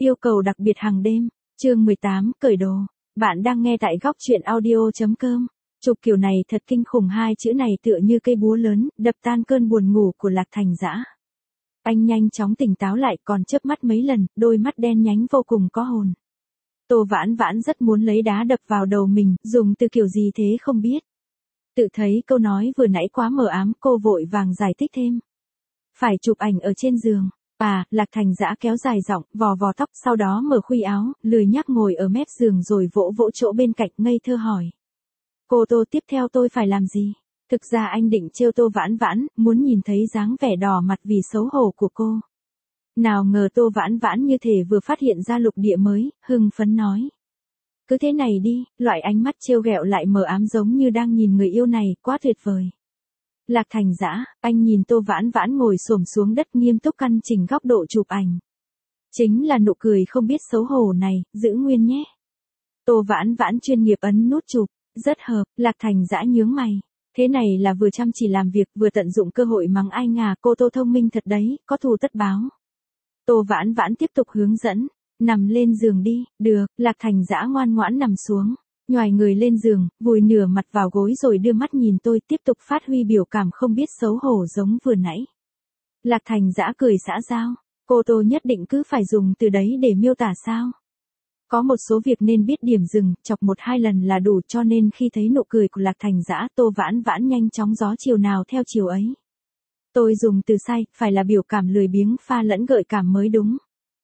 Yêu cầu đặc biệt hàng đêm, chương 18, cởi đồ. Bạn đang nghe tại góc truyện audio.com. Chụp kiểu này thật kinh khủng, hai chữ này tựa như cây búa lớn, đập tan cơn buồn ngủ của Lạc Thành Dã. Anh nhanh chóng tỉnh táo lại, còn chớp mắt mấy lần, đôi mắt đen nhánh vô cùng có hồn. Tô Vãn Vãn rất muốn lấy đá đập vào đầu mình, dùng từ kiểu gì thế không biết. Tự thấy câu nói vừa nãy quá mờ ám, cô vội vàng giải thích thêm. Phải chụp ảnh ở trên giường. Lạc Thành Dã kéo dài giọng, vò vò tóc, sau đó mở khuy áo, lười nhác ngồi ở mép giường rồi vỗ vỗ chỗ bên cạnh, ngây thơ hỏi. Cô Tô, tiếp theo tôi phải làm gì? Thực ra anh định trêu Tô Vãn Vãn, muốn nhìn thấy dáng vẻ đỏ mặt vì xấu hổ của cô. Nào ngờ Tô Vãn Vãn như thể vừa phát hiện ra lục địa mới, hưng phấn nói. Cứ thế này đi, loại ánh mắt trêu ghẹo lại mờ ám giống như đang nhìn người yêu này, quá tuyệt vời. Lạc Thành Dã, anh nhìn Tô Vãn Vãn ngồi xổm xuống đất nghiêm túc căn chỉnh góc độ chụp ảnh. Chính là nụ cười không biết xấu hổ này, giữ nguyên nhé. Tô Vãn Vãn chuyên nghiệp ấn nút chụp, rất hợp. Lạc Thành Dã nhướng mày. Thế này là vừa chăm chỉ làm việc vừa tận dụng cơ hội mắng anh à, cô Tô thông minh thật đấy, có thù tất báo. Tô Vãn Vãn tiếp tục hướng dẫn, nằm lên giường đi. Được. Lạc Thành Dã ngoan ngoãn nằm xuống. Nhoài người lên giường, vùi nửa mặt vào gối rồi đưa mắt nhìn tôi, tiếp tục phát huy biểu cảm không biết xấu hổ giống vừa nãy. Lạc Thành Dã cười xã giao. Cô Tô nhất định cứ phải dùng từ đấy để miêu tả sao? Có một số việc nên biết điểm dừng, chọc một hai lần là đủ, cho nên khi thấy nụ cười của Lạc Thành Dã, Tô Vãn Vãn nhanh chóng gió chiều nào theo chiều ấy. Tôi dùng từ sai, phải là biểu cảm lười biếng pha lẫn gợi cảm mới đúng.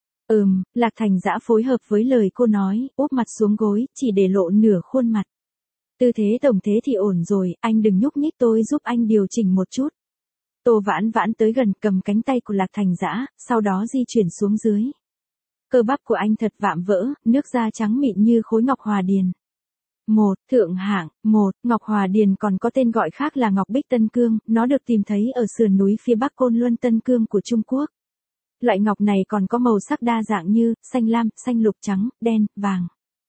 Lạc Thành Dã phối hợp với lời cô nói, úp mặt xuống gối, chỉ để lộ nửa khuôn mặt. Tư thế tổng thế thì ổn rồi, anh đừng nhúc nhích, tôi giúp anh điều chỉnh một chút. Tô Vãn Vãn tới gần, cầm cánh tay của Lạc Thành Dã, sau đó di chuyển xuống dưới. Cơ bắp của anh thật vạm vỡ, nước da trắng mịn như khối ngọc hòa điền. Thượng hạng, Ngọc Hòa Điền còn có tên gọi khác là Ngọc Bích Tân Cương, nó được tìm thấy ở sườn núi phía bắc Côn Luân Tân Cương của Trung Quốc. Loại ngọc này còn có màu sắc đa dạng như xanh lam, xanh lục, trắng, đen, vàng.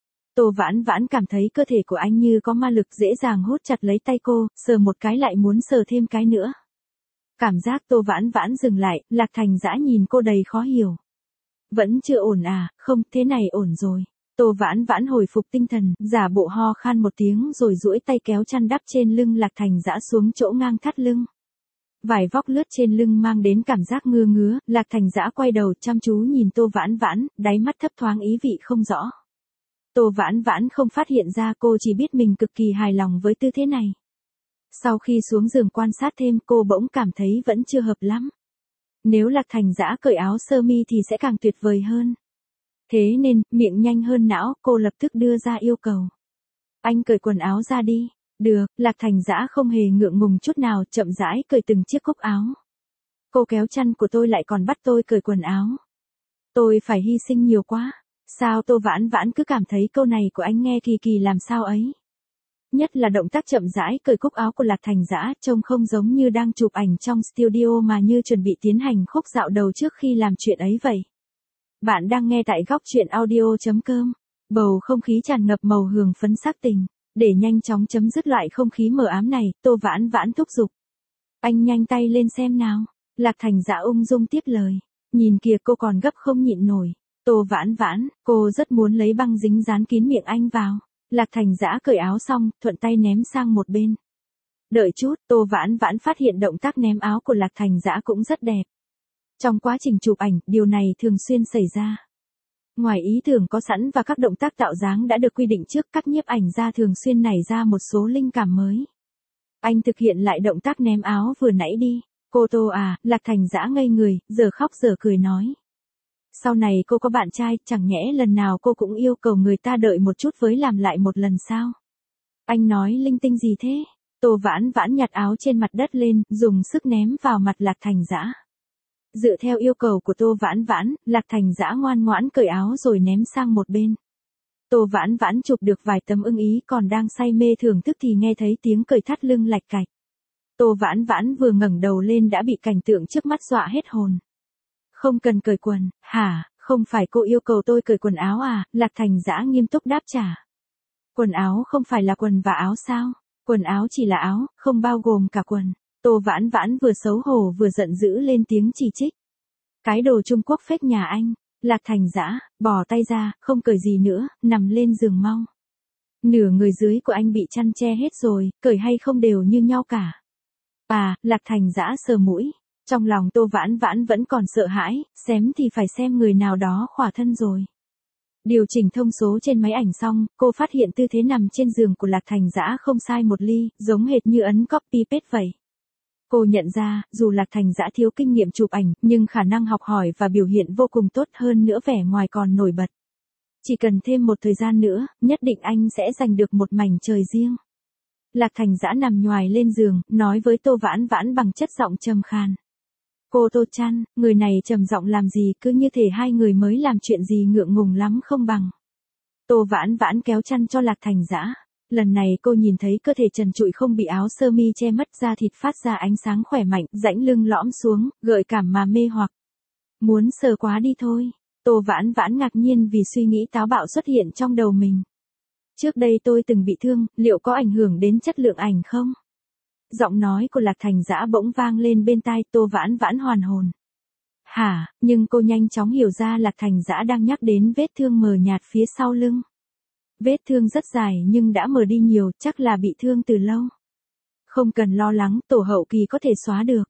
Tô Vãn Vãn cảm thấy cơ thể của anh như có ma lực, dễ dàng hút chặt lấy tay cô, sờ một cái lại muốn sờ thêm cái nữa. Cảm giác Tô Vãn Vãn dừng lại, Lạc Thành Dã nhìn cô đầy khó hiểu. Vẫn chưa ổn à? Không, thế này ổn rồi. Tô Vãn Vãn hồi phục tinh thần, giả bộ ho khan một tiếng rồi duỗi tay kéo chăn đắp trên lưng Lạc Thành Dã xuống chỗ ngang thắt lưng. Vải vóc lướt trên lưng mang đến cảm giác ngứa ngứa, Lạc Thành Dã quay đầu chăm chú nhìn Tô Vãn Vãn, đáy mắt thấp thoáng ý vị không rõ. Tô Vãn Vãn không phát hiện ra, cô chỉ biết mình cực kỳ hài lòng với tư thế này. Sau khi xuống giường quan sát thêm, cô bỗng cảm thấy vẫn chưa hợp lắm. Nếu Lạc Thành Dã cởi áo sơ mi thì sẽ càng tuyệt vời hơn. Thế nên, miệng nhanh hơn não, cô lập tức đưa ra yêu cầu. Anh cởi quần áo ra đi. Được. Lạc Thành Dã không hề ngượng ngùng chút nào, chậm rãi cởi từng chiếc cúc áo. Cô kéo chăn của tôi lại còn bắt tôi cởi quần áo. Tôi phải hy sinh nhiều quá. Sao Tô Vãn Vãn cứ cảm thấy câu này của anh nghe kỳ kỳ làm sao ấy. Nhất là động tác chậm rãi cởi cúc áo của Lạc Thành Dã, trông không giống như đang chụp ảnh trong studio mà như chuẩn bị tiến hành khúc dạo đầu trước khi làm chuyện ấy vậy. Bạn đang nghe tại góc truyện audio.com. Bầu không khí tràn ngập màu hường phấn sắc tình. Để nhanh chóng chấm dứt loại không khí mờ ám này, Tô Vãn Vãn thúc giục. Anh nhanh tay lên xem nào. Lạc Thành Dã ung dung tiếp lời. Nhìn kìa, cô còn gấp không nhịn nổi. Tô Vãn Vãn, cô rất muốn lấy băng dính dán kín miệng anh vào. Lạc Thành Dã cởi áo xong, thuận tay ném sang một bên. Đợi chút, Tô Vãn Vãn phát hiện động tác ném áo của Lạc Thành Dã cũng rất đẹp. Trong quá trình chụp ảnh, điều này thường xuyên xảy ra. Ngoài ý tưởng có sẵn và các động tác tạo dáng đã được quy định trước, các nhiếp ảnh gia thường xuyên nảy ra một số linh cảm mới. Anh thực hiện lại động tác ném áo vừa nãy đi. Cô Tô à? Lạc Thành Dã ngây người, giờ khóc giờ cười nói. Sau này cô có bạn trai, chẳng nhẽ lần nào cô cũng yêu cầu người ta đợi một chút với làm lại một lần sao? Anh nói linh tinh gì thế? Tô Vãn Vãn nhặt áo trên mặt đất lên, dùng sức ném vào mặt Lạc Thành Dã. Dựa theo yêu cầu của Tô Vãn Vãn, Lạc Thành Dã ngoan ngoãn cởi áo rồi ném sang một bên. Tô Vãn Vãn chụp được vài tấm ưng ý, còn đang say mê thưởng thức thì nghe thấy tiếng cởi thắt lưng lạch cạch. Tô Vãn Vãn vừa ngẩng đầu lên đã bị cảnh tượng trước mắt dọa hết hồn. Không cần cởi quần, hả? Không phải cô yêu cầu tôi cởi quần áo à? Lạc Thành Dã nghiêm túc đáp trả. Quần áo không phải là quần và áo sao? Quần áo chỉ là áo, không bao gồm cả quần. Tô Vãn Vãn vừa xấu hổ vừa giận dữ lên tiếng chỉ trích. Cái đồ Trung Quốc phết nhà anh. Lạc Thành Dã, bỏ tay ra, không cởi gì nữa, nằm lên giường mau. Nửa người dưới của anh bị chăn che hết rồi, cởi hay không đều như nhau cả. Lạc Thành Dã sờ mũi. Trong lòng Tô Vãn Vãn vẫn còn sợ hãi, xém thì phải xem người nào đó khỏa thân rồi. Điều chỉnh thông số trên máy ảnh xong, cô phát hiện tư thế nằm trên giường của Lạc Thành Dã không sai một ly, giống hệt như ấn copy paste vậy. Cô nhận ra, dù Lạc Thành Dã thiếu kinh nghiệm chụp ảnh, nhưng khả năng học hỏi và biểu hiện vô cùng tốt, hơn nữa vẻ ngoài còn nổi bật. Chỉ cần thêm một thời gian nữa, nhất định anh sẽ giành được một mảnh trời riêng. Lạc Thành Dã nằm nhoài lên giường, nói với Tô Vãn Vãn bằng chất giọng trầm khàn. Cô Tô Chăn, người này trầm giọng làm gì, cứ như thể hai người mới làm chuyện gì ngượng ngùng lắm không bằng. Tô Vãn Vãn kéo chăn cho Lạc Thành Dã. Lần này cô nhìn thấy cơ thể trần trụi không bị áo sơ mi che mất, da thịt phát ra ánh sáng khỏe mạnh, rãnh lưng lõm xuống, gợi cảm mà mê hoặc. Muốn sờ quá đi thôi. Tô Vãn Vãn ngạc nhiên vì suy nghĩ táo bạo xuất hiện trong đầu mình. Trước đây tôi từng bị thương, liệu có ảnh hưởng đến chất lượng ảnh không? Giọng nói của Lạc Thành Dã bỗng vang lên bên tai, Tô Vãn Vãn hoàn hồn. Hả, nhưng cô nhanh chóng hiểu ra Lạc Thành Dã đang nhắc đến vết thương mờ nhạt phía sau lưng. Vết thương rất dài nhưng đã mờ đi nhiều, chắc là bị thương từ lâu. Không cần lo lắng, tổ hậu kỳ có thể xóa được.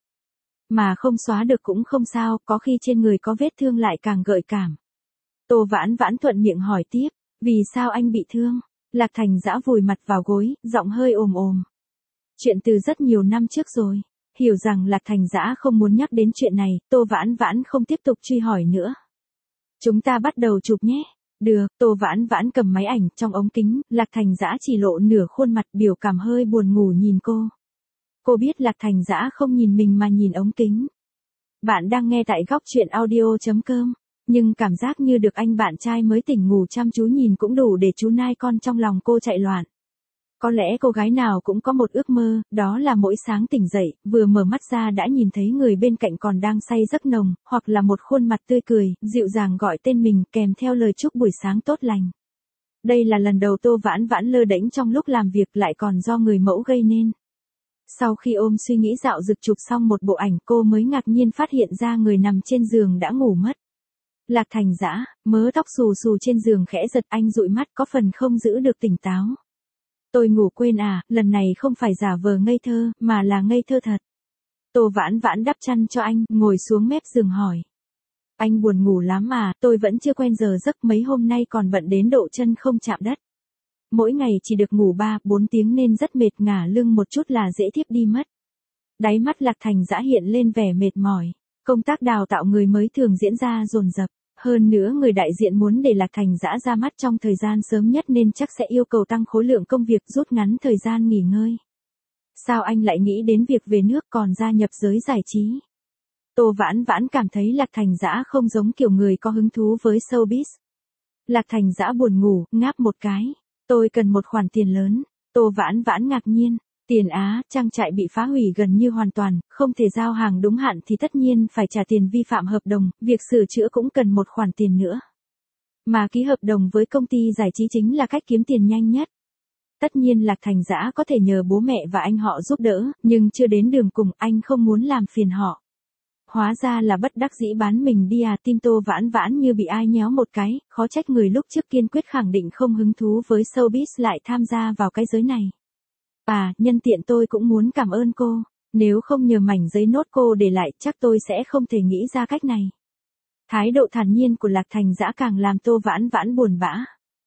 Mà không xóa được cũng không sao, có khi trên người có vết thương lại càng gợi cảm. Tô Vãn Vãn thuận miệng hỏi tiếp, vì sao anh bị thương? Lạc Thành Dã vùi mặt vào gối, giọng hơi ồm ồm. Chuyện từ rất nhiều năm trước rồi. Hiểu rằng Lạc Thành Dã không muốn nhắc đến chuyện này, Tô Vãn Vãn không tiếp tục truy hỏi nữa. Chúng ta bắt đầu chụp nhé. Được, Tô Vãn Vãn cầm máy ảnh, trong ống kính, Lạc Thành Dã chỉ lộ nửa khuôn mặt, biểu cảm hơi buồn ngủ nhìn cô. Cô biết Lạc Thành Dã không nhìn mình mà nhìn ống kính. Bạn đang nghe tại góc truyện audio.com, nhưng cảm giác như được anh bạn trai mới tỉnh ngủ chăm chú nhìn cũng đủ để chú nai con trong lòng cô chạy loạn. Có lẽ cô gái nào cũng có một ước mơ, đó là mỗi sáng tỉnh dậy, vừa mở mắt ra đã nhìn thấy người bên cạnh còn đang say giấc nồng, hoặc là một khuôn mặt tươi cười, dịu dàng gọi tên mình, kèm theo lời chúc buổi sáng tốt lành. Đây là lần đầu Tô Vãn Vãn lơ đễnh trong lúc làm việc, lại còn do người mẫu gây nên. Sau khi ôm suy nghĩ dạo dực chụp xong một bộ ảnh, cô mới ngạc nhiên phát hiện ra người nằm trên giường đã ngủ mất. Lạc Thành Dã, mớ tóc xù xù trên giường khẽ giật, anh dụi mắt có phần không giữ được tỉnh táo. Tôi ngủ quên à, lần này không phải giả vờ ngây thơ, mà là ngây thơ thật. Tô Vãn Vãn đắp chăn cho anh, ngồi xuống mép giường hỏi. Anh buồn ngủ lắm à, tôi vẫn chưa quen giờ giấc, mấy hôm nay còn bận đến độ chân không chạm đất. Mỗi ngày chỉ được ngủ 3-4 tiếng nên rất mệt, ngả lưng một chút là dễ thiếp đi mất. Đáy mắt Lạc Thành Dã hiện lên vẻ mệt mỏi. Công tác đào tạo người mới thường diễn ra dồn dập. Hơn nữa người đại diện muốn để Lạc Thành Dã ra mắt trong thời gian sớm nhất nên chắc sẽ yêu cầu tăng khối lượng công việc, rút ngắn thời gian nghỉ ngơi. Sao anh lại nghĩ đến việc về nước còn gia nhập giới giải trí? Tô Vãn Vãn cảm thấy Lạc Thành Dã không giống kiểu người có hứng thú với showbiz. Lạc Thành Dã buồn ngủ, ngáp một cái. Tôi cần một khoản tiền lớn. Tô Vãn Vãn ngạc nhiên. Tiền á, trang trại bị phá hủy gần như hoàn toàn, không thể giao hàng đúng hạn thì tất nhiên phải trả tiền vi phạm hợp đồng, việc sửa chữa cũng cần một khoản tiền nữa. Mà ký hợp đồng với công ty giải trí chính là cách kiếm tiền nhanh nhất. Tất nhiên Lạc Thành Dã có thể nhờ bố mẹ và anh họ giúp đỡ, nhưng chưa đến đường cùng, anh không muốn làm phiền họ. Hóa ra là bất đắc dĩ bán mình đi à, tim Tô Vãn Vãn như bị ai nhéo một cái, khó trách người lúc trước kiên quyết khẳng định không hứng thú với showbiz lại tham gia vào cái giới này. Nhân tiện tôi cũng muốn cảm ơn cô, nếu không nhờ mảnh giấy nốt cô để lại chắc tôi sẽ không thể nghĩ ra cách này. Thái độ thản nhiên của Lạc Thành Dã càng làm Tô Vãn Vãn buồn bã.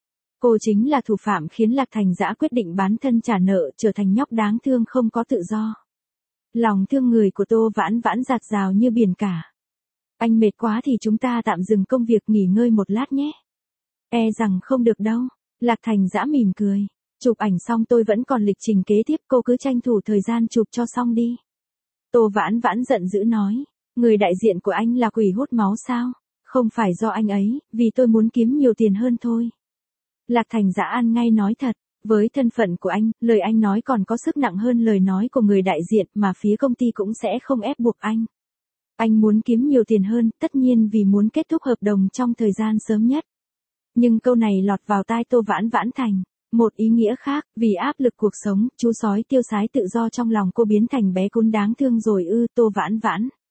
Cô chính là thủ phạm khiến Lạc Thành Dã quyết định bán thân trả nợ, trở thành nhóc đáng thương không có tự do. Lòng thương người của Tô Vãn Vãn dạt dào như biển cả. Anh mệt quá thì chúng ta tạm dừng công việc nghỉ ngơi một lát nhé. E rằng không được đâu. Lạc Thành Dã mỉm cười. Chụp ảnh xong tôi vẫn còn lịch trình kế tiếp, cô cứ tranh thủ thời gian chụp cho xong đi. Tô Vãn Vãn giận dữ nói. Người đại diện của anh là quỷ hút máu sao? Không phải do anh ấy, vì tôi muốn kiếm nhiều tiền hơn thôi. Lạc Thành Dã ăn ngay nói thật. Với thân phận của anh, lời anh nói còn có sức nặng hơn lời nói của người đại diện, mà phía công ty cũng sẽ không ép buộc anh. Anh muốn kiếm nhiều tiền hơn, tất nhiên vì muốn kết thúc hợp đồng trong thời gian sớm nhất. Nhưng câu này lọt vào tai Tô Vãn Vãn thành một ý nghĩa khác, vì áp lực cuộc sống, chú sói tiêu sái tự do trong lòng cô biến thành bé cún đáng thương rồi ư? Tô Vãn Vãn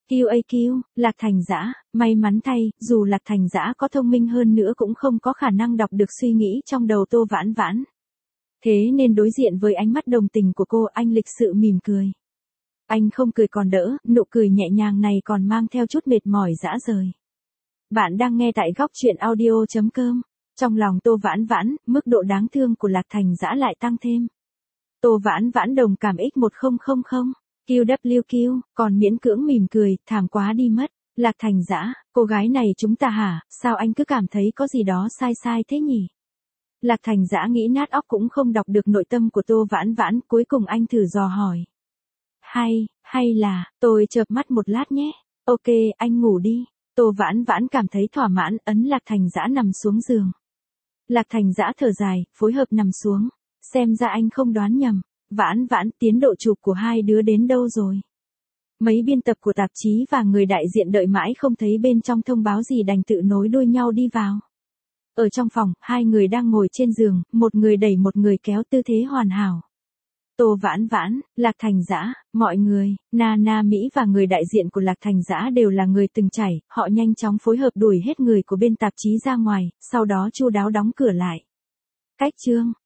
QAQ, Lạc Thành Dã, may mắn thay, dù Lạc Thành Dã có thông minh hơn nữa cũng không có khả năng đọc được suy nghĩ trong đầu Tô Vãn Vãn. Thế nên đối diện với ánh mắt đồng tình của cô, anh lịch sự mỉm cười. Anh không cười còn đỡ, nụ cười nhẹ nhàng này còn mang theo chút mệt mỏi rã rời. Bạn đang nghe tại góc chuyện audio.com. Trong lòng Tô Vãn Vãn, mức độ đáng thương của Lạc Thành Dã lại tăng thêm. Tô Vãn Vãn đồng cảm X1000, QWQ, còn miễn cưỡng mỉm cười, thảm quá đi mất. Lạc Thành Dã, cô gái này chúng ta hả, sao anh cứ cảm thấy có gì đó sai sai thế nhỉ? Lạc Thành Dã nghĩ nát óc cũng không đọc được nội tâm của Tô Vãn Vãn, cuối cùng anh thử dò hỏi. Hay là, tôi chợp mắt một lát nhé. Ok, anh ngủ đi. Tô Vãn Vãn cảm thấy thỏa mãn, ấn Lạc Thành Dã nằm xuống giường. Lạc Thành Dã thở dài, phối hợp nằm xuống. Xem ra anh không đoán nhầm. Vãn Vãn, tiến độ chụp của hai đứa đến đâu rồi? Mấy biên tập của tạp chí và người đại diện đợi mãi không thấy bên trong thông báo gì đành tự nối đuôi nhau đi vào. Ở trong phòng, hai người đang ngồi trên giường, một người đẩy một người kéo tư thế hoàn hảo. Tô Vãn Vãn, Lạc Thành Dã, mọi người, Nana Mỹ và người đại diện của Lạc Thành Dã đều là người từng trải, họ nhanh chóng phối hợp đuổi hết người của bên tạp chí ra ngoài, sau đó chu đáo đóng cửa lại. Cách chương